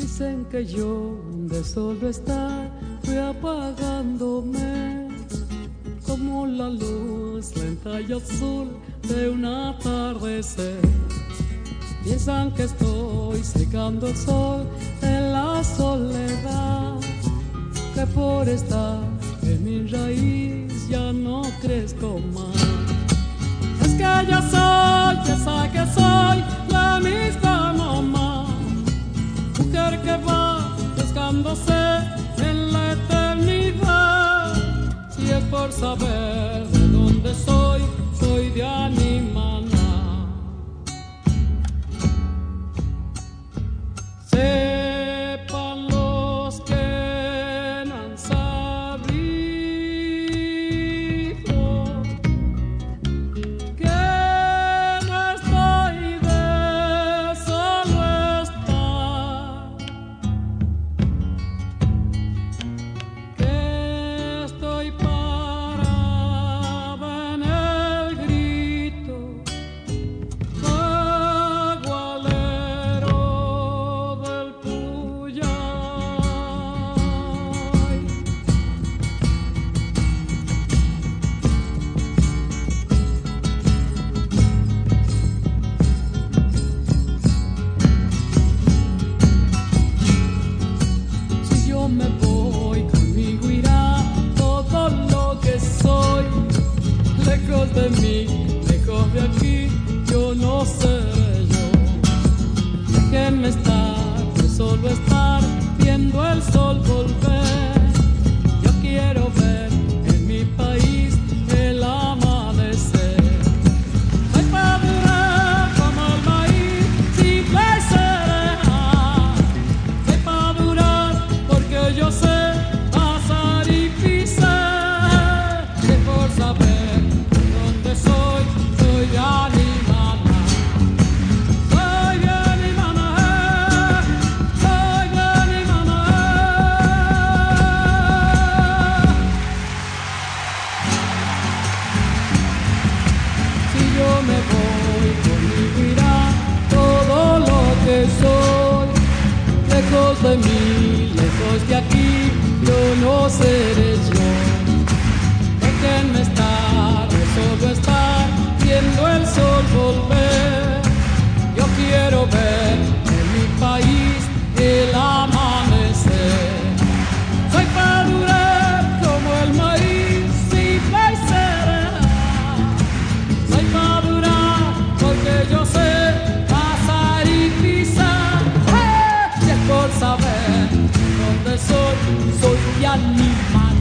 Dicen que yo de solo estar fui apagándome como la luz lenta y azul de un atardecer. Piensan que estoy secando el sol de la soledad, que por estar en mi raíz ya no crezco más. Es que ya soy esa que soy, la misma mamá, mujer que va pescándose en la eternidad. Si es por saber de dónde soy, soy de Animaná. Sepan los que no han sabido que no estoy de solo estar, que estoy parada en el grito bagualero del Puyay. Si yo me voy, conmigo irá todo lo que soy. Lejos de mí, lejos de aquí, yo no seré yo. Déjenme estar, de solo estar, viendo el sol volver. Yo quiero ver en mi país el amanecer. Soy madura como el maíz, simple y serena. Soy madura porque yo sé pasar y pisar. Que por saber dónde soy, soy de Animaná. Soy de Animaná, soy de Animaná. Si yo me voy, conmigo irá todo lo que soy. Lejos de mí, lejos de aquí, yo no seré yo. Déjenme estar, de solo estar, viendo el sol volver. Yo quiero ver en mi país el amanecer. Soy madura como el maíz, simple y serena. Soy madura porque yo sé pasar y pisar. Si es por saber dónde soy, soy de Animaná.